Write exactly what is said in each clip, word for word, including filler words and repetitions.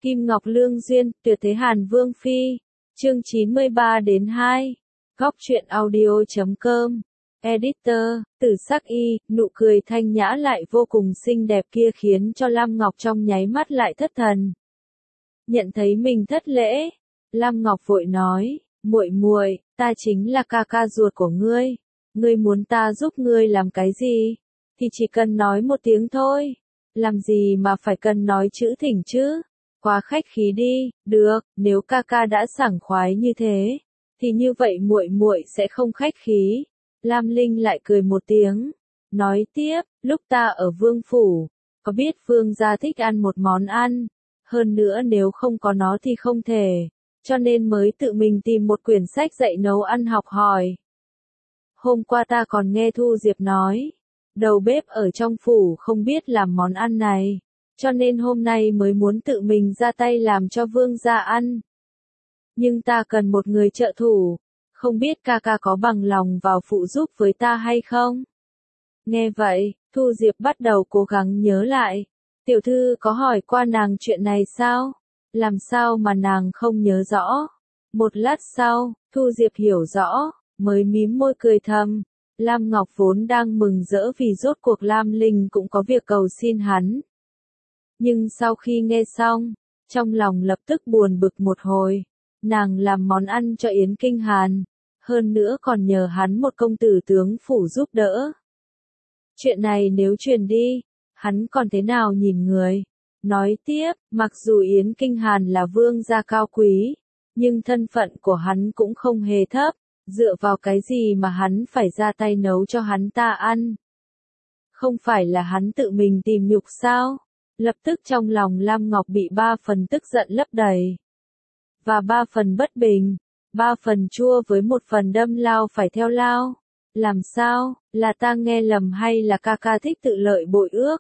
Kim Ngọc Lương Duyên, Tuyệt Thế Hàn Vương Phi, chương chín mươi ba đến hai. Góc truyện audio chấm com. Editor, Tử Sắc Y, nụ cười thanh nhã lại vô cùng xinh đẹp kia khiến cho Lam Ngọc trong nháy mắt lại thất thần. Nhận thấy mình thất lễ, Lam Ngọc vội nói, muội muội, ta chính là ca ca ruột của ngươi, ngươi muốn ta giúp ngươi làm cái gì, thì chỉ cần nói một tiếng thôi, làm gì mà phải cần nói chữ thỉnh chứ, quá khách khí đi, được, nếu ca ca đã sảng khoái như thế, thì như vậy muội muội sẽ không khách khí. Lam Linh lại cười một tiếng, nói tiếp, lúc ta ở Vương Phủ, có biết Vương gia thích ăn một món ăn, hơn nữa nếu không có nó thì không thể, cho nên mới tự mình tìm một quyển sách dạy nấu ăn học hỏi. Hôm qua ta còn nghe Thu Diệp nói, đầu bếp ở trong phủ không biết làm món ăn này, cho nên hôm nay mới muốn tự mình ra tay làm cho Vương gia ăn. Nhưng ta cần một người trợ thủ, không biết ca ca có bằng lòng vào phụ giúp với ta hay không? Nghe vậy, Thu Diệp bắt đầu cố gắng nhớ lại. Tiểu thư có hỏi qua nàng chuyện này sao? Làm sao mà nàng không nhớ rõ? Một lát sau, Thu Diệp hiểu rõ, mới mím môi cười thầm. Lam Ngọc vốn đang mừng rỡ vì rốt cuộc Lam Linh cũng có việc cầu xin hắn. Nhưng sau khi nghe xong, trong lòng lập tức buồn bực một hồi. Nàng làm món ăn cho Yến Kinh Hàn, hơn nữa còn nhờ hắn một công tử tướng phủ giúp đỡ. Chuyện này nếu truyền đi, hắn còn thế nào nhìn người? Nói tiếp, mặc dù Yến Kinh Hàn là vương gia cao quý, nhưng thân phận của hắn cũng không hề thấp, dựa vào cái gì mà hắn phải ra tay nấu cho hắn ta ăn? Không phải là hắn tự mình tìm nhục sao? Lập tức trong lòng Lam Ngọc bị ba phần tức giận lấp đầy. Và ba phần bất bình, ba phần chua với một phần đâm lao phải theo lao. Làm sao, là ta nghe lầm hay là ca ca thích tự lợi bội ước?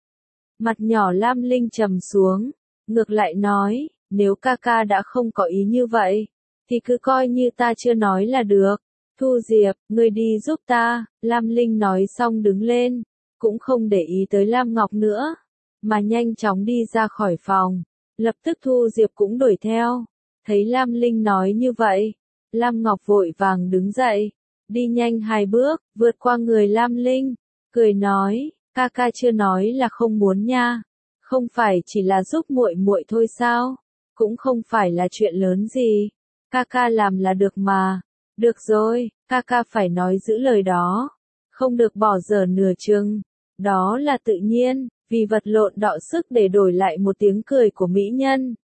Mặt nhỏ Lam Linh trầm xuống, ngược lại nói, nếu ca ca đã không có ý như vậy, thì cứ coi như ta chưa nói là được. Thu Diệp, ngươi đi giúp ta, Lam Linh nói xong đứng lên, cũng không để ý tới Lam Ngọc nữa, mà nhanh chóng đi ra khỏi phòng. Lập tức Thu Diệp cũng đuổi theo. Thấy Lam Linh nói như vậy, Lam Ngọc vội vàng đứng dậy, đi nhanh hai bước, vượt qua người Lam Linh, cười nói, ca ca chưa nói là không muốn nha, không phải chỉ là giúp muội muội thôi sao, cũng không phải là chuyện lớn gì, ca ca làm là được mà, được rồi, ca ca phải nói giữ lời đó, không được bỏ dở nửa chừng, đó là tự nhiên, vì vật lộn đọ sức để đổi lại một tiếng cười của mỹ nhân.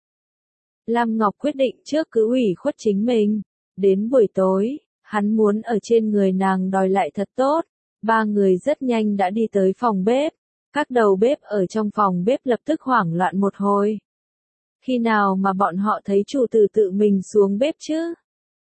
Lam Ngọc quyết định trước cứ ủy khuất chính mình. Đến buổi tối, hắn muốn ở trên người nàng đòi lại thật tốt. Ba người rất nhanh đã đi tới phòng bếp. Các đầu bếp ở trong phòng bếp lập tức hoảng loạn một hồi. Khi nào mà bọn họ thấy chủ tử tự mình xuống bếp chứ?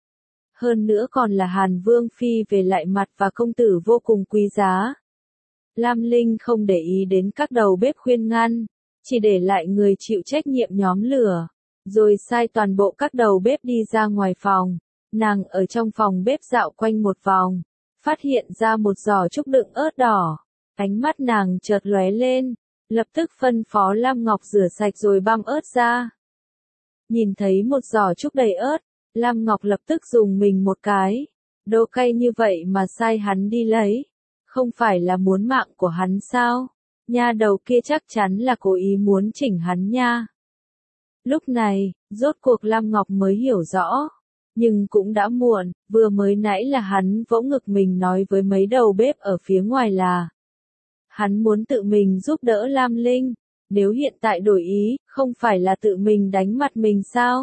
Hơn nữa còn là Hàn Vương Phi về lại mặt và công tử vô cùng quý giá. Lam Linh không để ý đến các đầu bếp khuyên ngăn, chỉ để lại người chịu trách nhiệm nhóm lửa. Rồi sai toàn bộ các đầu bếp đi ra ngoài phòng, nàng ở trong phòng bếp dạo quanh một vòng, phát hiện ra một giỏ trúc đựng ớt đỏ, ánh mắt nàng chợt lóe lên, lập tức phân phó Lam Ngọc rửa sạch rồi băm ớt ra. Nhìn thấy một giỏ trúc đầy ớt, Lam Ngọc lập tức dùng mình một cái, đồ cay như vậy mà sai hắn đi lấy, không phải là muốn mạng của hắn sao, nha đầu kia chắc chắn là cố ý muốn chỉnh hắn nha. Lúc này, rốt cuộc Lam Ngọc mới hiểu rõ, nhưng cũng đã muộn, vừa mới nãy là hắn vỗ ngực mình nói với mấy đầu bếp ở phía ngoài là hắn muốn tự mình giúp đỡ Lam Linh, nếu hiện tại đổi ý, không phải là tự mình đánh mặt mình sao?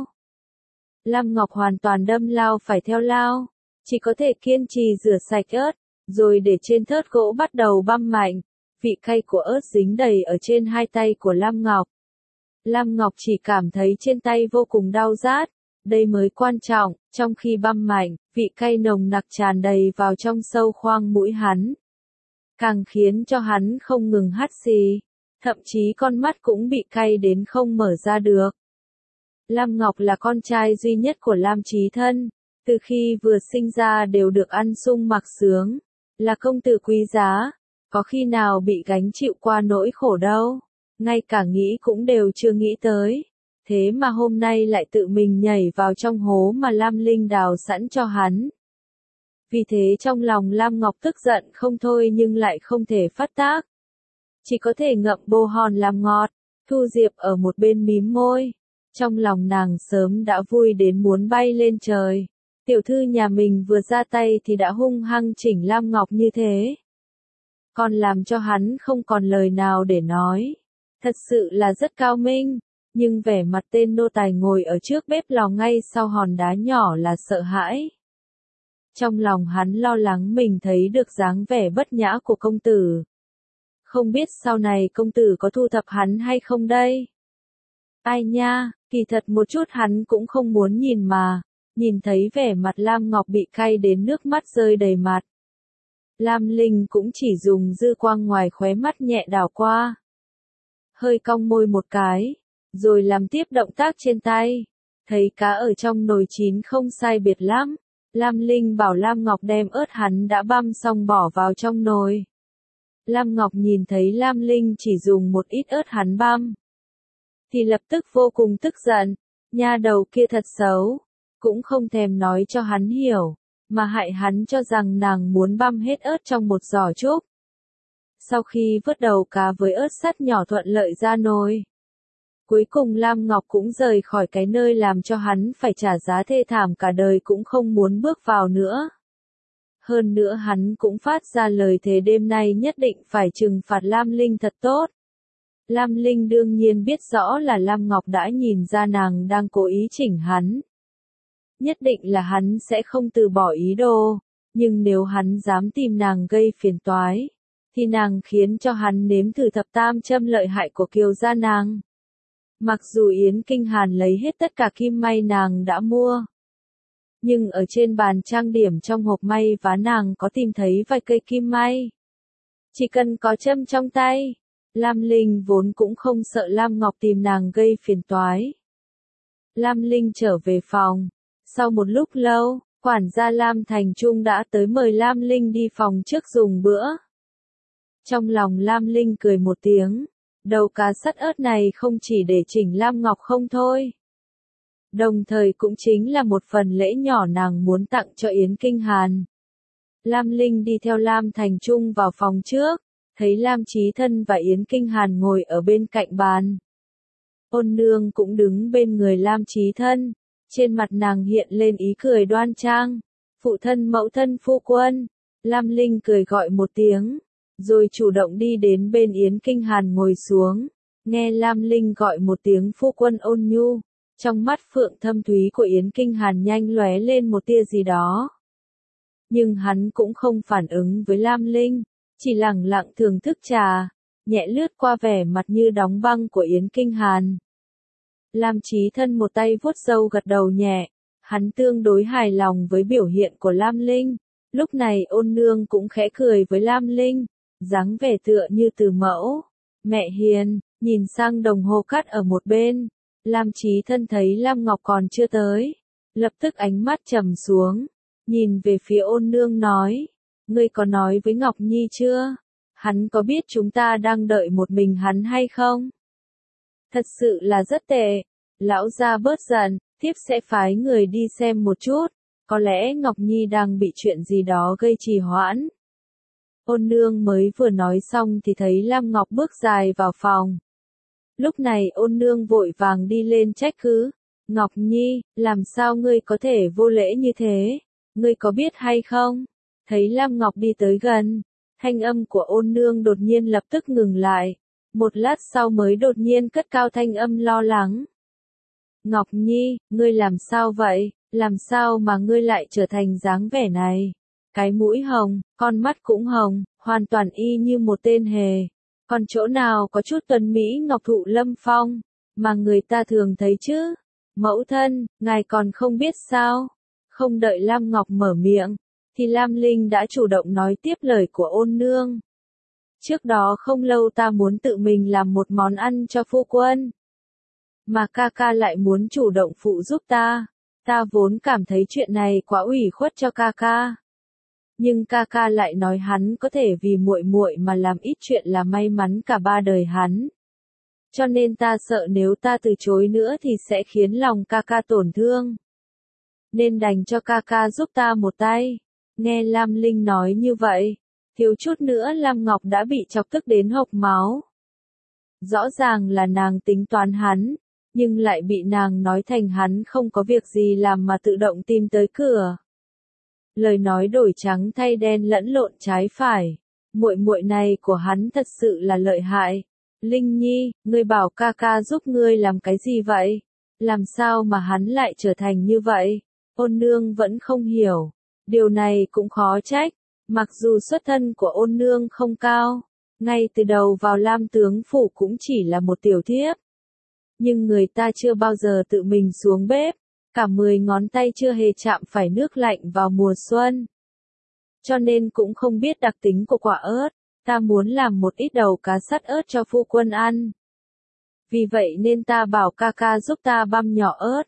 Lam Ngọc hoàn toàn đâm lao phải theo lao, chỉ có thể kiên trì rửa sạch ớt, rồi để trên thớt gỗ bắt đầu băm mạnh, vị cay của ớt dính đầy ở trên hai tay của Lam Ngọc. Lam Ngọc chỉ cảm thấy trên tay vô cùng đau rát, đây mới quan trọng, trong khi băm mạnh, vị cay nồng nặc tràn đầy vào trong sâu khoang mũi hắn. Càng khiến cho hắn không ngừng hắt xì, thậm chí con mắt cũng bị cay đến không mở ra được. Lam Ngọc là con trai duy nhất của Lam Chí Thân, từ khi vừa sinh ra đều được ăn sung mặc sướng, là công tử quý giá, có khi nào bị gánh chịu qua nỗi khổ đâu. Ngay cả nghĩ cũng đều chưa nghĩ tới. thế mà hôm nay lại tự mình nhảy vào trong hố mà Lam Linh đào sẵn cho hắn. Vì thế trong lòng Lam Ngọc tức giận không thôi nhưng lại không thể phát tác. Chỉ có thể ngậm bồ hòn làm ngọt, Thu Diệp ở một bên mím môi. Trong lòng nàng sớm đã vui đến muốn bay lên trời. Tiểu thư nhà mình vừa ra tay thì đã hung hăng chỉnh Lam Ngọc như thế. Còn làm cho hắn không còn lời nào để nói. Thật sự là rất cao minh, nhưng vẻ mặt tên nô tài ngồi ở trước bếp lò ngay sau hòn đá nhỏ là sợ hãi. Trong lòng hắn lo lắng mình thấy được dáng vẻ bất nhã của công tử. Không biết sau này công tử có thu thập hắn hay không đây? Ai nha, kỳ thật một chút hắn cũng không muốn nhìn mà. Nhìn thấy vẻ mặt Lam Ngọc bị cay đến nước mắt rơi đầy mặt. Lam Linh cũng chỉ dùng dư quang ngoài khóe mắt nhẹ đảo qua. Hơi cong môi một cái, rồi làm tiếp động tác trên tay. Thấy cá ở trong nồi chín không sai biệt lắm. Lam Linh bảo Lam Ngọc đem ớt hắn đã băm xong bỏ vào trong nồi. Lam Ngọc nhìn thấy Lam Linh chỉ dùng một ít ớt hắn băm. Thì lập tức vô cùng tức giận, nha đầu kia thật xấu. Cũng không thèm nói cho hắn hiểu, mà hại hắn cho rằng nàng muốn băm hết ớt trong một giỏ trúc. Sau khi vớt đầu cá với ớt sắt nhỏ thuận lợi ra nồi. Cuối cùng Lam Ngọc cũng rời khỏi cái nơi làm cho hắn phải trả giá thê thảm cả đời cũng không muốn bước vào nữa. Hơn nữa hắn cũng phát ra lời thề đêm nay nhất định phải trừng phạt Lam Linh thật tốt. Lam Linh đương nhiên biết rõ là Lam Ngọc đã nhìn ra nàng đang cố ý chỉnh hắn. Nhất định là hắn sẽ không từ bỏ ý đồ, nhưng nếu hắn dám tìm nàng gây phiền toái, thì nàng khiến cho hắn nếm thử thập tam châm lợi hại của Kiều gia nàng. Mặc dù Yến Kinh Hàn lấy hết tất cả kim may nàng đã mua, nhưng ở trên bàn trang điểm trong hộp may vá nàng có tìm thấy vài cây kim may. Chỉ cần có châm trong tay, Lam Linh vốn cũng không sợ Lam Ngọc tìm nàng gây phiền toái. Lam Linh trở về phòng. Sau một lúc lâu, quản gia Lam Thành Trung đã tới mời Lam Linh đi phòng trước dùng bữa. Trong lòng Lam Linh cười một tiếng, đầu cá sắt ớt này không chỉ để chỉnh Lam Ngọc không thôi. Đồng thời cũng chính là một phần lễ nhỏ nàng muốn tặng cho Yến Kinh Hàn. Lam Linh đi theo Lam Thành Trung vào phòng trước, thấy Lam Chí Thân và Yến Kinh Hàn ngồi ở bên cạnh bàn. Ôn nương cũng đứng bên người Lam Chí Thân. Trên mặt nàng hiện lên ý cười đoan trang. Phụ thân mẫu thân phu quân. Lam Linh cười gọi một tiếng, rồi chủ động đi đến bên Yến Kinh Hàn ngồi xuống. Nghe Lam Linh gọi một tiếng phu quân ôn nhu, trong mắt phượng thâm thúy của Yến Kinh Hàn nhanh lóe lên một tia gì đó. Nhưng hắn cũng không phản ứng với Lam Linh, chỉ lặng lặng thưởng thức trà, nhẹ lướt qua vẻ mặt như đóng băng của Yến Kinh Hàn. Lam Chí Thân một tay vuốt râu gật đầu nhẹ, hắn tương đối hài lòng với biểu hiện của Lam Linh. Lúc này ôn nương cũng khẽ cười với Lam Linh, dáng vẻ tựa như từ mẫu. Mẹ hiền, nhìn sang đồng hồ cát ở một bên, Lam Chí Thân thấy Lam Ngọc còn chưa tới, lập tức ánh mắt trầm xuống, nhìn về phía ôn nương nói, ngươi có nói với Ngọc Nhi chưa? Hắn có biết chúng ta đang đợi một mình hắn hay không? Thật sự là rất tệ. Lão gia bớt giận, tiếp sẽ phái người đi xem một chút. Có lẽ Ngọc Nhi đang bị chuyện gì đó gây trì hoãn. Ôn nương mới vừa nói xong thì thấy Lam Ngọc bước dài vào phòng. Lúc này ôn nương vội vàng đi lên trách cứ. Ngọc Nhi, làm sao ngươi có thể vô lễ như thế? Ngươi có biết hay không? Thấy Lam Ngọc đi tới gần, thanh âm của ôn nương đột nhiên lập tức ngừng lại. Một lát sau mới đột nhiên cất cao thanh âm lo lắng. Ngọc Nhi, ngươi làm sao vậy? Làm sao mà ngươi lại trở thành dáng vẻ này? Cái mũi hồng, con mắt cũng hồng, hoàn toàn y như một tên hề. Còn chỗ nào có chút tuấn mỹ ngọc thụ lâm phong, mà người ta thường thấy chứ? Mẫu thân, ngài còn không biết sao? Không đợi Lam Ngọc mở miệng, thì Lam Linh đã chủ động nói tiếp lời của ôn nương. Trước đó không lâu ta muốn tự mình làm một món ăn cho phu quân. Mà ca ca lại muốn chủ động phụ giúp ta. Ta vốn cảm thấy chuyện này quá ủy khuất cho ca ca. Nhưng ca ca lại nói hắn có thể vì muội muội mà làm ít chuyện là may mắn cả ba đời hắn. Cho nên ta sợ nếu ta từ chối nữa thì sẽ khiến lòng ca ca tổn thương. Nên đành cho ca ca giúp ta một tay. Nghe Lam Linh nói như vậy, thiếu chút nữa Lam Ngọc đã bị chọc tức đến hộc máu. Rõ ràng là nàng tính toán hắn, nhưng lại bị nàng nói thành hắn không có việc gì làm mà tự động tìm tới cửa. Lời nói đổi trắng thay đen lẫn lộn trái phải. Muội muội này của hắn thật sự là lợi hại. Linh Nhi, ngươi bảo ca ca giúp ngươi làm cái gì vậy? Làm sao mà hắn lại trở thành như vậy? Ôn nương vẫn không hiểu. Điều này cũng khó trách. Mặc dù xuất thân của ôn nương không cao, ngay từ đầu vào Lam tướng phủ cũng chỉ là một tiểu thiếp. Nhưng người ta chưa bao giờ tự mình xuống bếp, cả mười ngón tay chưa hề chạm phải nước lạnh vào mùa xuân. Cho nên cũng không biết đặc tính của quả ớt, ta muốn làm một ít đầu cá sắt ớt cho phu quân ăn. Vì vậy nên ta bảo ca ca giúp ta băm nhỏ ớt.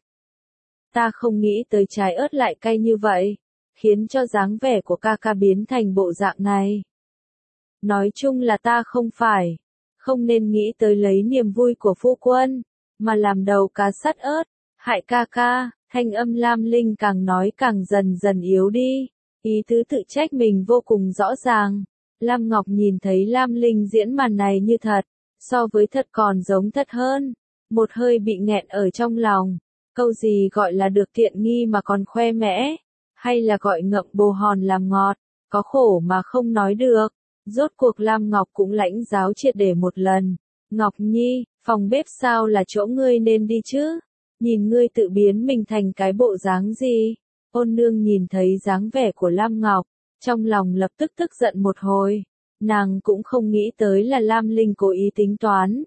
Ta không nghĩ tới trái ớt lại cay như vậy, khiến cho dáng vẻ của ca ca biến thành bộ dạng này. Nói chung là ta không phải, không nên nghĩ tới lấy niềm vui của phu quân, mà làm đầu cá sắt ớt, hại ca ca. Thanh âm Lam Linh càng nói càng dần dần yếu đi, ý tứ tự trách mình vô cùng rõ ràng. Lam Ngọc nhìn thấy Lam Linh diễn màn này như thật, so với thật còn giống thật hơn, một hơi bị nghẹn ở trong lòng. Câu gì gọi là được tiện nghi mà còn khoe mẽ, hay là gọi ngậm bồ hòn làm ngọt, có khổ mà không nói được. Rốt cuộc Lam Ngọc cũng lãnh giáo triệt để một lần. Ngọc Nhi, phòng bếp sao là chỗ ngươi nên đi chứ? Nhìn ngươi tự biến mình thành cái bộ dáng gì? Ôn nương nhìn thấy dáng vẻ của Lam Ngọc, trong lòng lập tức tức giận một hồi. Nàng cũng không nghĩ tới là Lam Linh cố ý tính toán,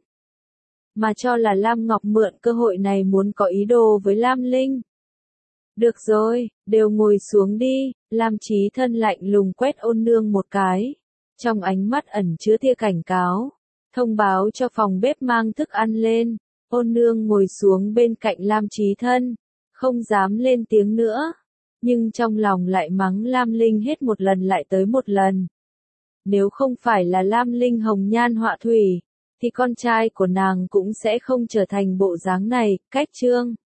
mà cho là Lam Ngọc mượn cơ hội này muốn có ý đồ với Lam Linh. Được rồi, đều ngồi xuống đi. Lam Chí Thân lạnh lùng quét ôn nương một cái, trong ánh mắt ẩn chứa tia cảnh cáo, thông báo cho phòng bếp mang thức ăn lên. Ôn nương ngồi xuống bên cạnh Lam Chí Thân, không dám lên tiếng nữa, nhưng trong lòng lại mắng Lam Linh hết một lần lại tới một lần. Nếu không phải là Lam Linh hồng nhan họa thủy, thì con trai của nàng cũng sẽ không trở thành bộ dáng này. Cách chương